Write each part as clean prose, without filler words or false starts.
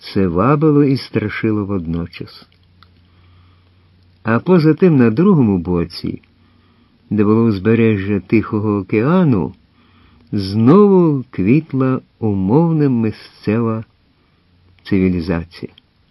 Це вабило і страшило водночас. А поза тим на другому боці, де було узбережжя Тихого океану, знову квітла умовна місцева цивілізація.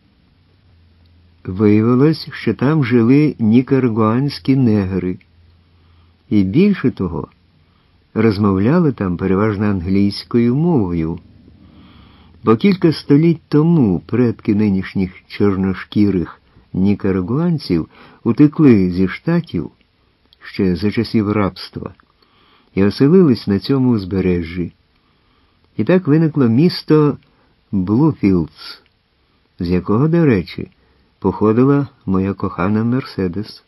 Виявилось, що там жили нікарагуанські негри. І більше того, розмовляли там переважно англійською мовою. Бо кілька століть тому предки нинішніх чорношкірих нікарагуанців утекли зі Штатів ще за часів рабства і оселились на цьому узбережжі. І так виникло місто Блуфілдс, з якого, до речі, походила моя кохана Мерседес.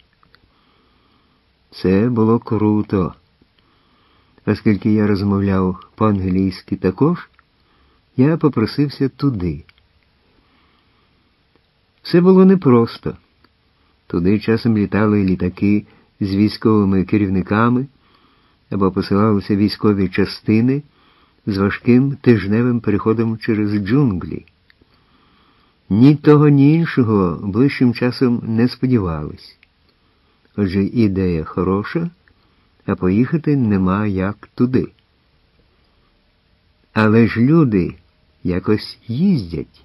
Це було круто. Оскільки я розмовляв по-англійськи також, я попросився туди. Все було непросто. Туди часом літали літаки з військовими керівниками або посилалися військові частини з важким тижневим переходом через джунглі. Ні того, ні іншого ближчим часом не сподівались. Отже, ідея хороша, а поїхати нема як туди. Але ж люди якось їздять.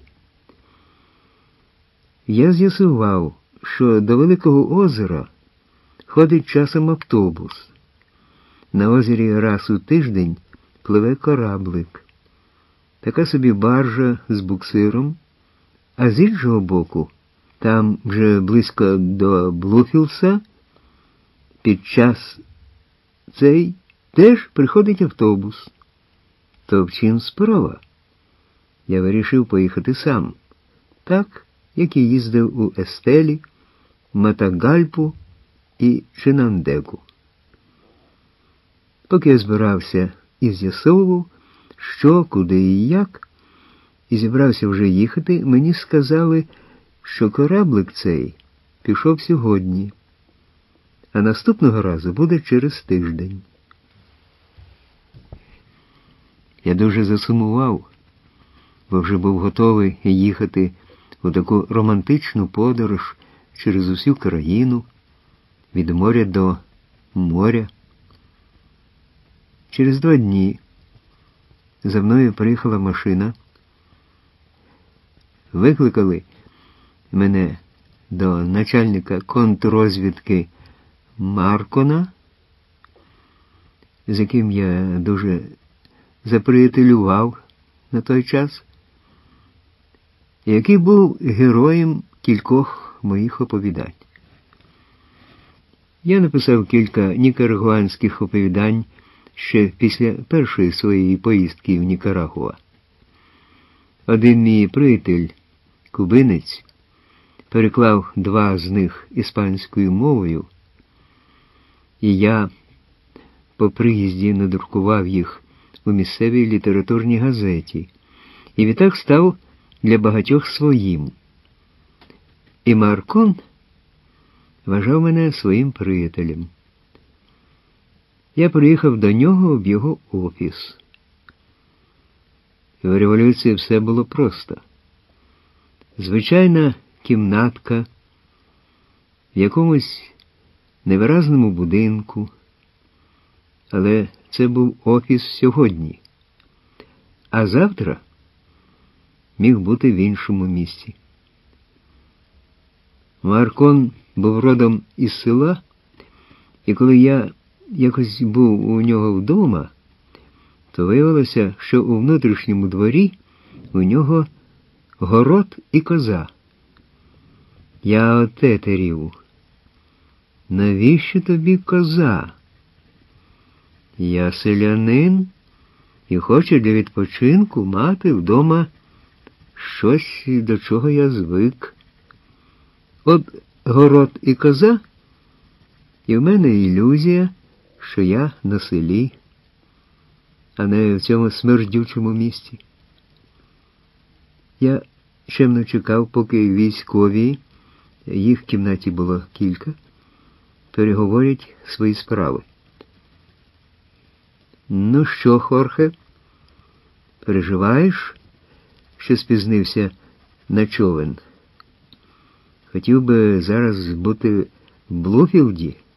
Я з'ясував, що до Великого озера ходить часом автобус. На озері раз у тиждень пливе кораблик. Така собі баржа з буксиром, а з іншого боку, там вже близько до Блуфілдса, під час цей теж приходить автобус. То в чим справа? Я вирішив поїхати сам. Так, як і їздив у Естелі, Матагальпу і Чинандегу. Поки я збирався і з'ясовував, що, куди і як, і зібрався вже їхати, мені сказали, що кораблик цей пішов сьогодні, а наступного разу буде через тиждень. Я дуже засумував, бо вже був готовий їхати у таку романтичну подорож через усю країну, від моря до моря. Через 2 дні за мною приїхала машина. Викликали мене до начальника контррозвідки Маркона, з яким я дуже заприятелював на той час, який був героєм кількох моїх оповідань. Я написав кілька нікарагуанських оповідань ще після першої своєї поїздки в Нікарагуа. Один мій приятель, кубинець, переклав 2 з них іспанською мовою, і я по приїзді надрукував їх у місцевій літературній газеті, і відтак став для багатьох своїм. І Маркон вважав мене своїм приятелем. Я приїхав до нього в його офіс. В революції все було просто. Звичайна кімнатка в якомусь невиразному будинку, але це був офіс сьогодні, а завтра міг бути в іншому місці. Маркон був родом із села, і коли я якось був у нього вдома, то виявилося, що у внутрішньому дворі у нього город і коза. Я отетерів. Навіщо тобі коза? Я селянин і хочу для відпочинку мати вдома щось, до чого я звик. От город і коза, і в мене ілюзія, що я на селі, а не в цьому смердючому місті. Я чемно чекав, поки військові, їх в кімнаті було кілька, переговорять свої справи. Ну що, Хорхе, переживаєш, що спізнився на човен. Хотів би зараз бути в Блуфілді.